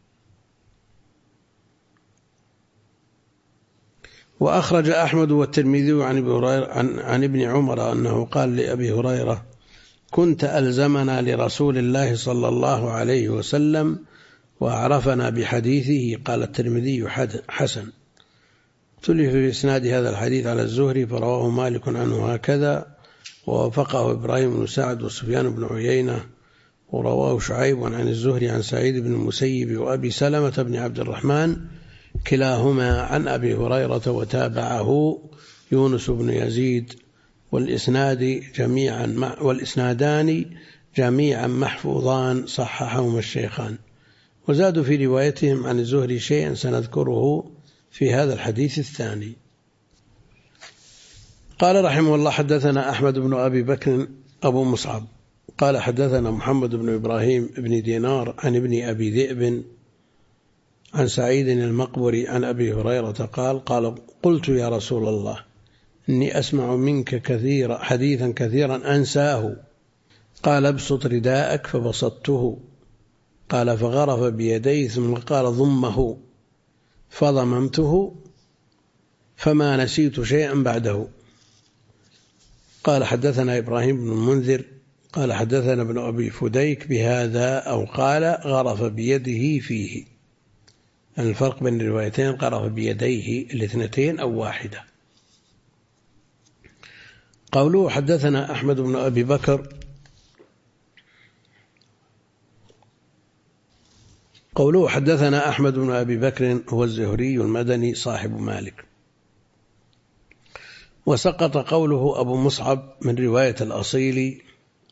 وأخرج أحمد والترمذي عن ابن عمر أنه قال لأبي هريرة: كنت ألزمنا لرسول الله صلى الله عليه وسلم وأعرفنا بحديثه. قال الترمذي: حسن. اختلف في إسناد هذا الحديث على الزهري فرواه مالك عنه هكذا، ووافقه إبراهيم بن سعد وسفيان بن عيينة، ورواه شعيب عن الزهري عن سعيد بن المسيب وأبي سلمة بن عبد الرحمن كلاهما عن أبي هريرة، وتابعه يونس بن يزيد، والإسنادان جميعا محفوظان صححهما الشيخان، وزادوا في روايتهم عن الزهري شيئا سنذكره في هذا الحديث الثاني. قال رحمه الله: حدثنا أحمد بن أبي بكر أبو مصعب قال حدثنا محمد بن إبراهيم بن دينار عن ابن أبي ذئب عن سعيد المقبري عن أبي هريرة قال قلت يا رسول الله إني أسمع منك حديثا كثيرا أنساه. قال ابسط رداءك فبسطته. قال فغرف بيديه ثم قال ضمه فضممته فما نسيت شيئا بعده. قال حدثنا إبراهيم بن المنذر قال حدثنا ابن أبي فديك بهذا، أو قال غرف بيده فيه. الفرق بين الروايتين غرف بيديه الاثنتين أو واحدة. قوله حدثنا أحمد بن أبي بكر، قوله حدثنا أحمد بن أبي بكر هو الزهري المدني صاحب مالك. وسقط قوله أبو مصعب من رواية الأصيل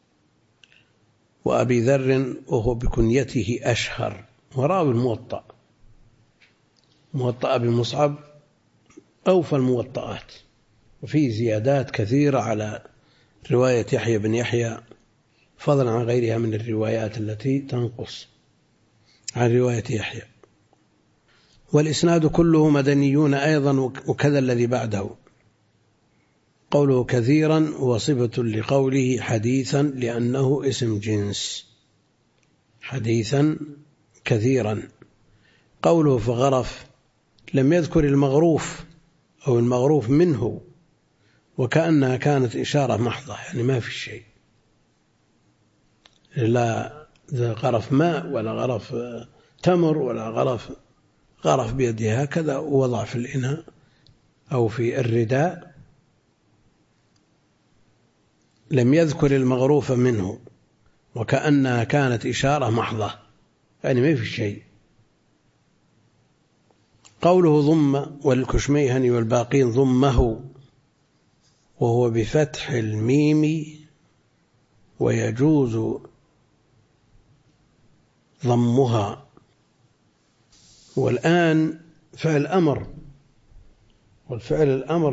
وأبي ذر وهو بكنيته أشهر، وراوي الموطأ. موطأ أبي مصعب أوفى الموطئات، وفيه زيادات كثيرة على رواية يحيى بن يحيى، فضلا عن غيرها من الروايات التي تنقص عن رواية يحيى. والإسناد كله مدنيون أيضا، وكذا الذي بعده. قوله كثيرا وصفة لقوله حديثا لأنه اسم جنس، حديثا كثيرا. قوله فغرف لم يذكر المغروف أو المغروف منه، وكأنها كانت إشارة محضة، يعني ما في شيء، لا غرف ماء ولا غرف تمر ولا غرف بيده هكذا ووضع في الإناء أو في الرداء. لم يذكر المغروف منه، وكأنها كانت إشارة محضة، يعني ما في شيء. قوله ضم والكشميهني والباقين ضمه، وهو بفتح الميم ويجوز ضمها. والآن فعل أمر، والفعل الأمر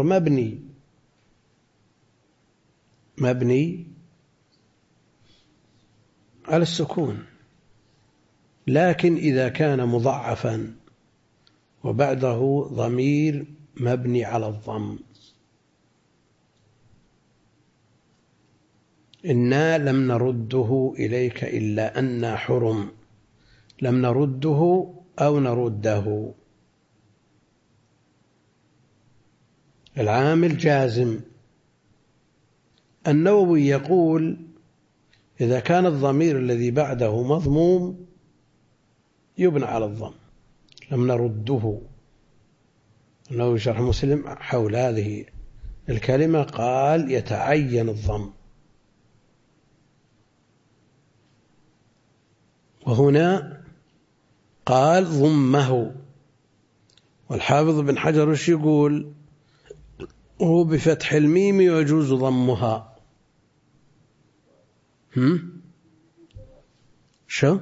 مبني على السكون، لكن إذا كان مضعفا وبعده ضمير مبني على الضم. إنا لم نرده إليك إلا أن حرم، لم نرده أو نرده. العامل جازم. النووي يقول إذا كان الضمير الذي بعده مضموم يبنى على الضم، لم نرده. النووي شرح مسلم حول هذه الكلمة قال يتعين الضم. وهنا قال ضمه. والحافظ بن حجر وش يقول؟ هو بفتح الميم يجوز ضمها. شو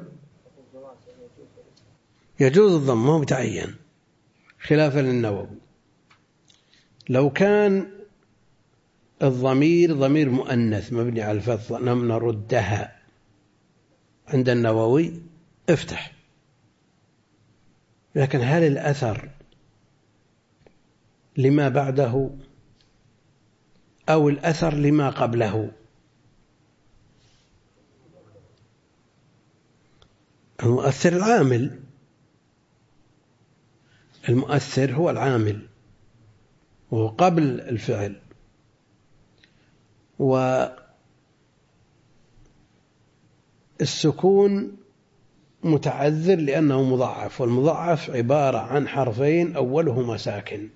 يجوز الضم، هو متعين، خلافا للنووي. لو كان الضمير ضمير مؤنث مبني على الفتح لم نردها، عند النووي افتح. لكن هل الأثر لما بعده أو الأثر لما قبله؟ المؤثر العامل، المؤثر هو العامل وهو قبل الفعل. والسكون متعذر لأنه مضاعف، والمضاعف عبارة عن حرفين أولهما ساكن.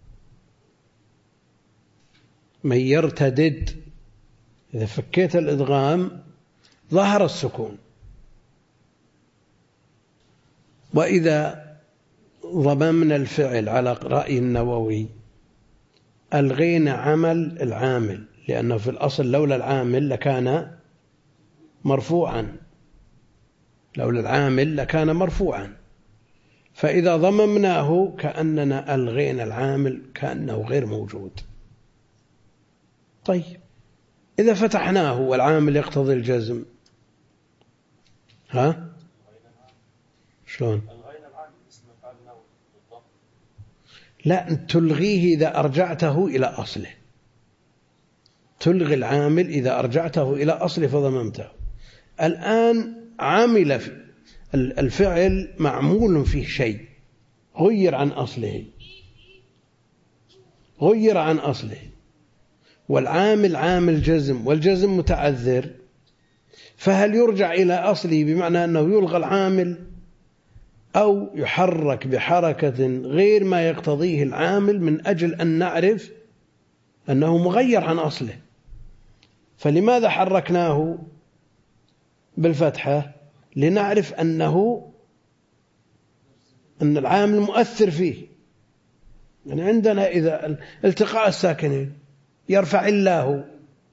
من يرتدد، إذا فكيت الإدغام ظهر السكون. وإذا ضممنا الفعل على رأي النووي ألغينا عمل العامل، لأنه في الأصل لولا العامل لكان مرفوعا، لولا العامل لكان مرفوعا. فإذا ضممناه كأننا ألغينا العامل، كأنه غير موجود. طيب إذا فتحناه والعامل يقتضي الجزم، ها شلون؟ لا، تلغيه إذا أرجعته إلى أصله. تلغي العامل إذا أرجعته إلى أصله فضممته. الآن عامل الفعل معمول فيه شيء غير عن أصله، غير عن أصله، والعامل عامل جزم، والجزم متعذر، فهل يرجع إلى أصله بمعنى أنه يلغى العامل، أو يحرك بحركة غير ما يقتضيه العامل من أجل أن نعرف أنه مغير عن أصله؟ فلماذا حركناه بالفتحة؟ لنعرف أن العامل مؤثر فيه. يعني عندنا إذا التقاء الساكنين يرفع الله،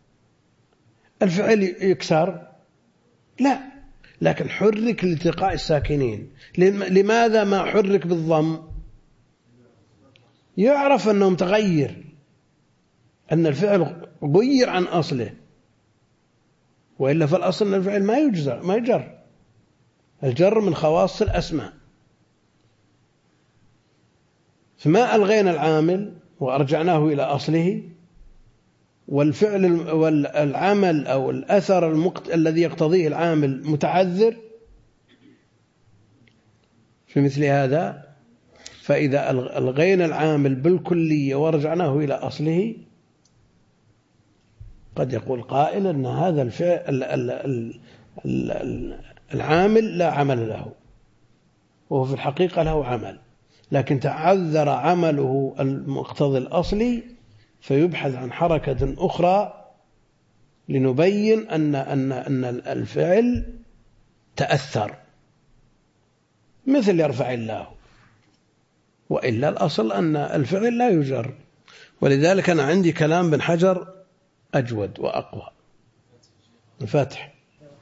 الفعل يكسر؟ لا، لكن حرك لالتقاء الساكنين. لماذا ما حرك بالضم؟ يعرف أنه متغير، أن الفعل غير عن أصله، وإلا فالأصل أن الفعل ما يجر. الجر من خواص الأسماء. فما ألغينا العامل وأرجعناه إلى أصله، والفعل والعمل أو الأثر الذي يقتضيه العامل متعذر في مثل هذا. فإذا ألغينا العامل بالكلية ورجعناه إلى أصله، قد يقول قائل أن هذا العامل لا عمل له، وهو في الحقيقة له عمل، لكن تعذر عمله المقتضي الأصلي، فيبحث عن حركة أخرى لنبين أن الفعل تأثر، مثل يرفع الله. وإلا الأصل أن الفعل لا يجر. ولذلك أنا عندي كلام بن حجر أجود وأقوى. الفتح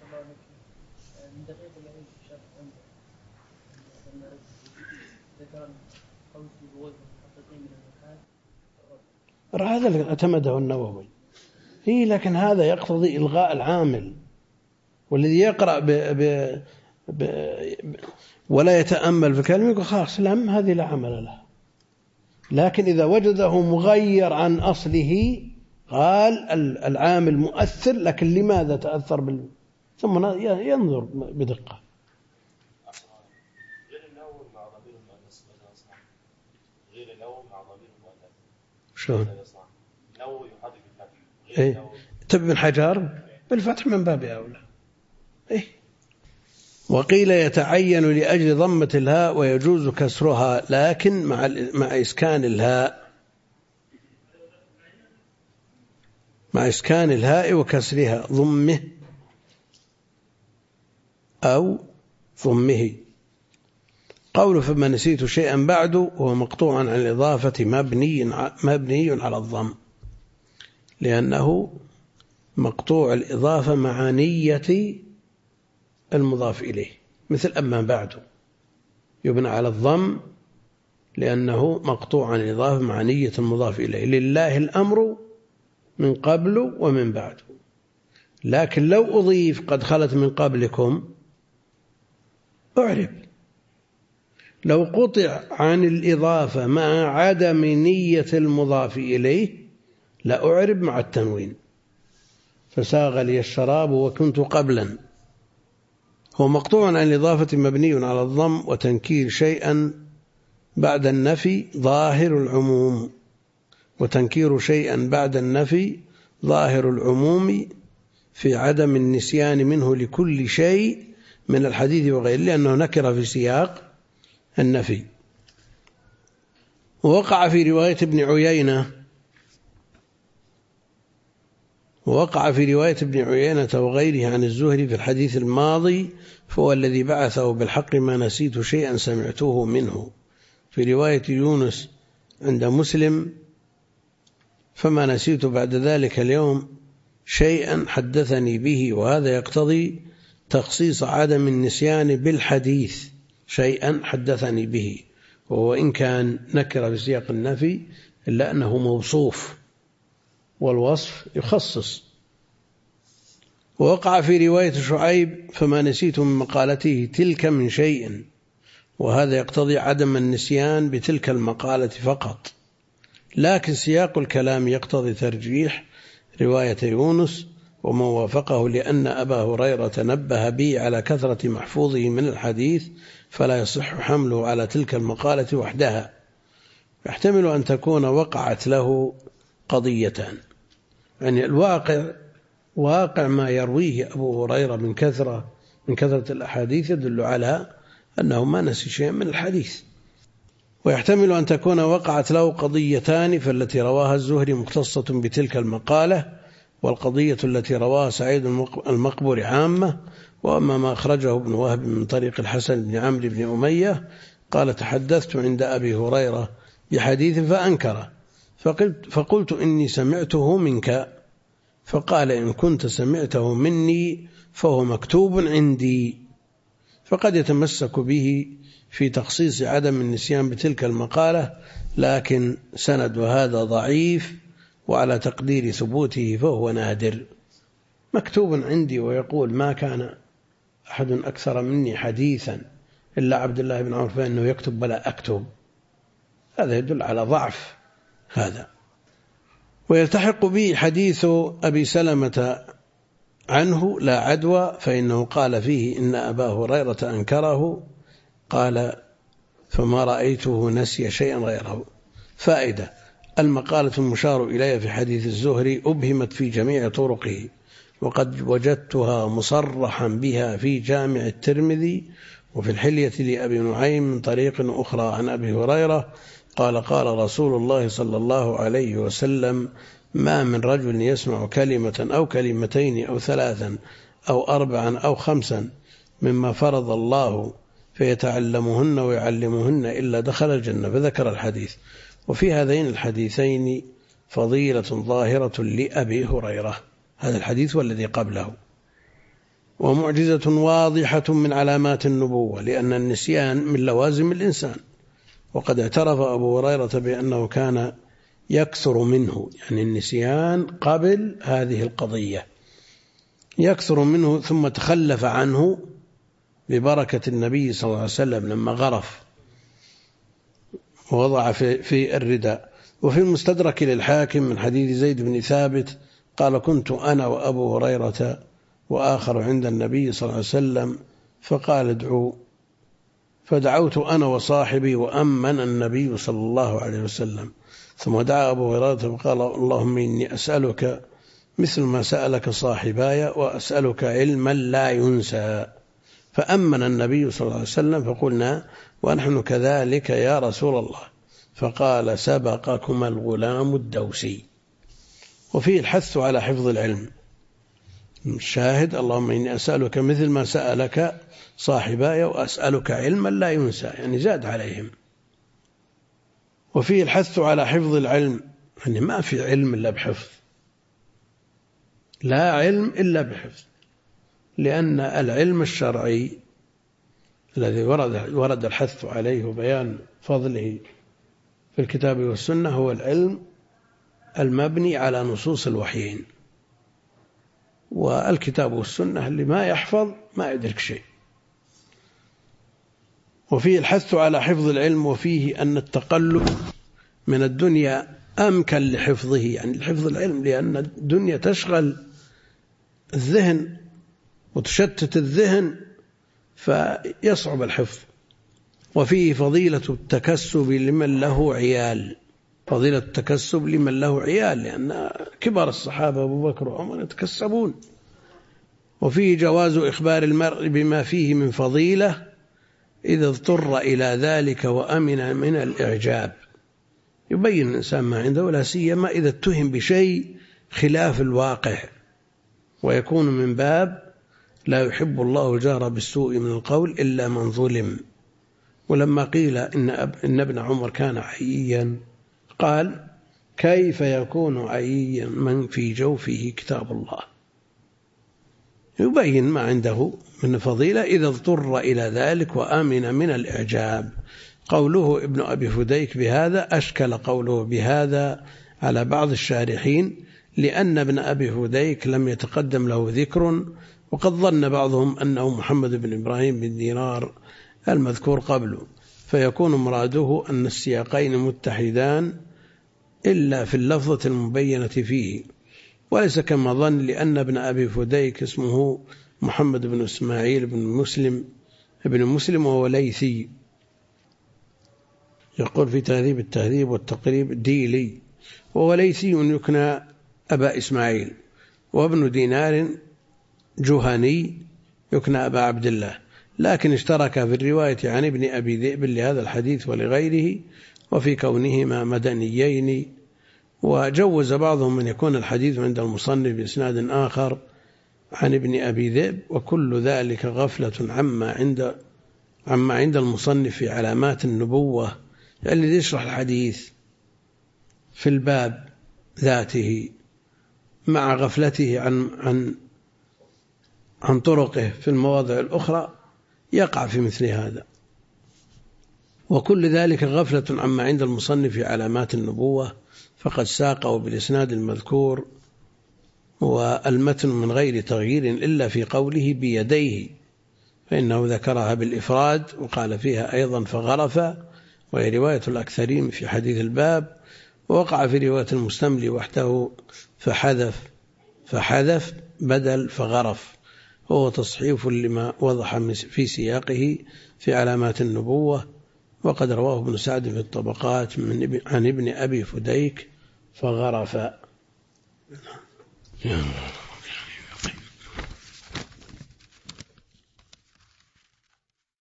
هذا اللي اعتمده النووي، لكن هذا يقتضي إلغاء العامل. والذي يقرأ ولا يتأمل في كلمة يقول خلاص لم هذه لا عمل له. لكن إذا وجده مغير عن أصله قال العامل مؤثر، لكن لماذا تأثر ثم ينظر بدقة. شلون؟ تبي من حجر بالفتح من باب أولى. وقيل يتعين لأجل ضمة الهاء ويجوز كسرها، لكن مع إسكان الهاء، مع إسكان الهاء وكسرها، ضمه أو ضمه. قول فما نسيت شيئا بعد هو مقطوع عن الإضافة مبني على الضم، لأنه مقطوع الإضافة مع نية المضاف إليه، مثل أما بعد يبنى على الضم لأنه مقطوع عن الإضافة مع نية المضاف إليه. لله الأمر من قبل ومن بعد. لكن لو أضيف قد خلت من قبلكم أعرب. لو قطع عن الإضافة مع عدم نية المضاف إليه لأعرب مع التنوين. فساغ لي الشراب وكنت قبلا، هو مقطوع عن الإضافة مبني على الضم وتنكير شيئا بعد النفي ظاهر العموم، وتنكير شيئا بعد النفي ظاهر العموم في عدم النسيان منه لكل شيء من الحديث وغيره، لأنه نكر في سياق النفي. ووقع في رواية ابن عيينة وغيره عن الزهري في الحديث الماضي، فهو الذي بعثه بالحق ما نسيت شيئا سمعته منه. في رواية يونس عند مسلم فما نسيت بعد ذلك اليوم شيئا حدثني به، وهذا يقتضي تخصيص عدم النسيان بالحديث، شيئا حدثني به، وهو إن كان نكر في سياق النفي إلا أنه موصوف، والوصف يخصص. ووقع في رواية شعيب فما نسيت من مقالته تلك من شيء، وهذا يقتضي عدم النسيان بتلك المقالة فقط، لكن سياق الكلام يقتضي ترجيح رواية يونس ومن وافقه، لأن أبا هريرة نبه به على كثرة محفوظه من الحديث، فلا يصح حمله على تلك المقالة وحدها. يحتمل أن تكون وقعت له قضيتان، يعني الواقع واقع ما يرويه أبو هريرة من كثرة الأحاديث يدل على أنه ما نسي شيئا من الحديث. ويحتمل أن تكون وقعت له قضيتان، فالتي رواها الزهري مختصة بتلك المقالة، والقضية التي رواها سعيد المقبري عامة. وأما ما أخرجه ابن وهب من طريق الحسن بن عمرو بن أمية قال تحدثت عند أبي هريرة بحديث فأنكره، فقلت إني سمعته منك، فقال إن كنت سمعته مني فهو مكتوب عندي، فقد يتمسك به في تخصيص عدم النسيان بتلك المقالة، لكن سند هذا ضعيف، وعلى تقدير ثبوته فهو نادر. مكتوب عندي ويقول ما كان أحد أكثر مني حديثا إلا عبد الله بن عمر فإنه يكتب ولا أكتب، هذا يدل على ضعف هذا. ويلتحق به حديث أبي سلمة عنه لا عدوى، فإنه قال فيه إن أبا هريرة أنكره، قال فما رأيته نسي شيئا غيره. فائدة: المقالة المشار إليها في حديث الزهري أبهمت في جميع طرقه، وقد وجدتها مصرحا بها في جامع الترمذي وفي الحلية لأبي نعيم من طريق أخرى عن أبي هريرة قال قال رسول الله صلى الله عليه وسلم: ما من رجل يسمع كلمة أو كلمتين أو ثلاثا أو أربعا أو خمسا مما فرض الله فيتعلمهن ويعلمهن إلا دخل الجنة، فذكر الحديث. وفي هذين الحديثين فضيلة ظاهرة لأبي هريرة، هذا الحديث والذي قبله، ومعجزة واضحة من علامات النبوة، لأن النسيان من لوازم الإنسان. وقد اعترف أبو هريرة بأنه كان يكثر منه، يعني النسيان قبل هذه القضية يكثر منه، ثم تخلف عنه ببركة النبي صلى الله عليه وسلم لما غرف ووضع في الرداء. وفي المستدرك للحاكم من حديث زيد بن ثابت قال: كنت أنا وأبو هريرة وآخر عند النبي صلى الله عليه وسلم فقال: ادعوا، فدعوت أنا وصاحبي وأمن النبي صلى الله عليه وسلم، ثم دعا أبو هريرة فقال: اللهم إني أسألك مثل ما سألك صاحباي وأسألك علما لا ينسى. فأمن النبي صلى الله عليه وسلم، فقلنا: ونحن كذلك يا رسول الله. فقال: سبقكما الغلام الدوسي. وفيه الحث على حفظ العلم. الشاهد: اللهم إني أسألك مثل ما سألك صاحباي وأسألك علما لا ينسى، يعني زاد عليهم. وفيه الحث على حفظ العلم، يعني ما في علم إلا بحفظ، لا علم إلا بحفظ، لأن العلم الشرعي الذي ورد الحث عليه وبيان فضله في الكتاب والسنة هو العلم المبني على نصوص الوحيين، والكتاب والسنة اللي ما يحفظ ما يدرك شيء. وفيه الحث على حفظ العلم، وفيه أن التقلب من الدنيا أمكن لحفظه، يعني لحفظ العلم، لأن الدنيا تشغل الذهن وتشتت الذهن فيصعب الحفظ. وفيه فضيلة التكسب لمن له عيال، فضيلة التكسب لمن له عيال، لأن كبار الصحابة أبو بكر وعمر يتكسبون. وفيه جواز إخبار المرء بما فيه من فضيلة إذا اضطر إلى ذلك وأمن من الإعجاب. يبين الإنسان ما عنده، ولا سيما إذا اتهم بشيء خلاف الواقع، ويكون من باب لا يحب الله الجهر بالسوء من القول إلا من ظلم. ولما قيل إن ابن عمر كان عييا قال: كيف يكون عييا من في جوفه كتاب الله؟ يبين ما عنده من فضيلة إذا اضطر إلى ذلك وآمن من الإعجاب. قوله ابن أبي فديك بهذا أشكل قوله بهذا على بعض الشارحين، لأن ابن أبي فديك لم يتقدم له ذكر، وقد ظن بعضهم أنه محمد بن إبراهيم بن دينار المذكور قبله، فيكون مراده أن السياقين متحدان إلا في اللفظة المبينة فيه، وليس كما ظن، لأن ابن أبي فديك اسمه محمد بن إسماعيل بن مسلم وهو ليثي. يقول في تهذيب التهذيب والتقريب ديلي، وهو ليثي يكنى أبا إسماعيل، وابن دينار جهني يكنى أبا عبد الله، لكن اشترك في الرواية عن ابن أبي ذئب لهذا الحديث ولغيره، وفي كونهما مدنيين. وجوز بعضهم أن يكون الحديث عند المصنف بإسناد آخر عن ابن أبي ذئب، وكل ذلك غفلة عما عند المصنف في علامات النبوة، الذي يشرح الحديث في الباب ذاته مع غفلته عن طرقه في المواضع الأخرى يقع في مثل هذا. وكل ذلك غفلة عما عند المصنف في علامات النبوة، فقد ساقه بالإسناد المذكور والمتن من غير تغيير إلا في قوله بيديه، فإنه ذكرها بالإفراد وقال فيها أيضا فغرف، وهي رواية الأكثرين في حديث الباب. ووقع في رواية المستملي وحده فحذف بدل فغرف، وهو تصحيف لما وضح في سياقه في علامات النبوة. وقد رواه ابن سعد في الطبقات عن ابن أبي فديك فغرف.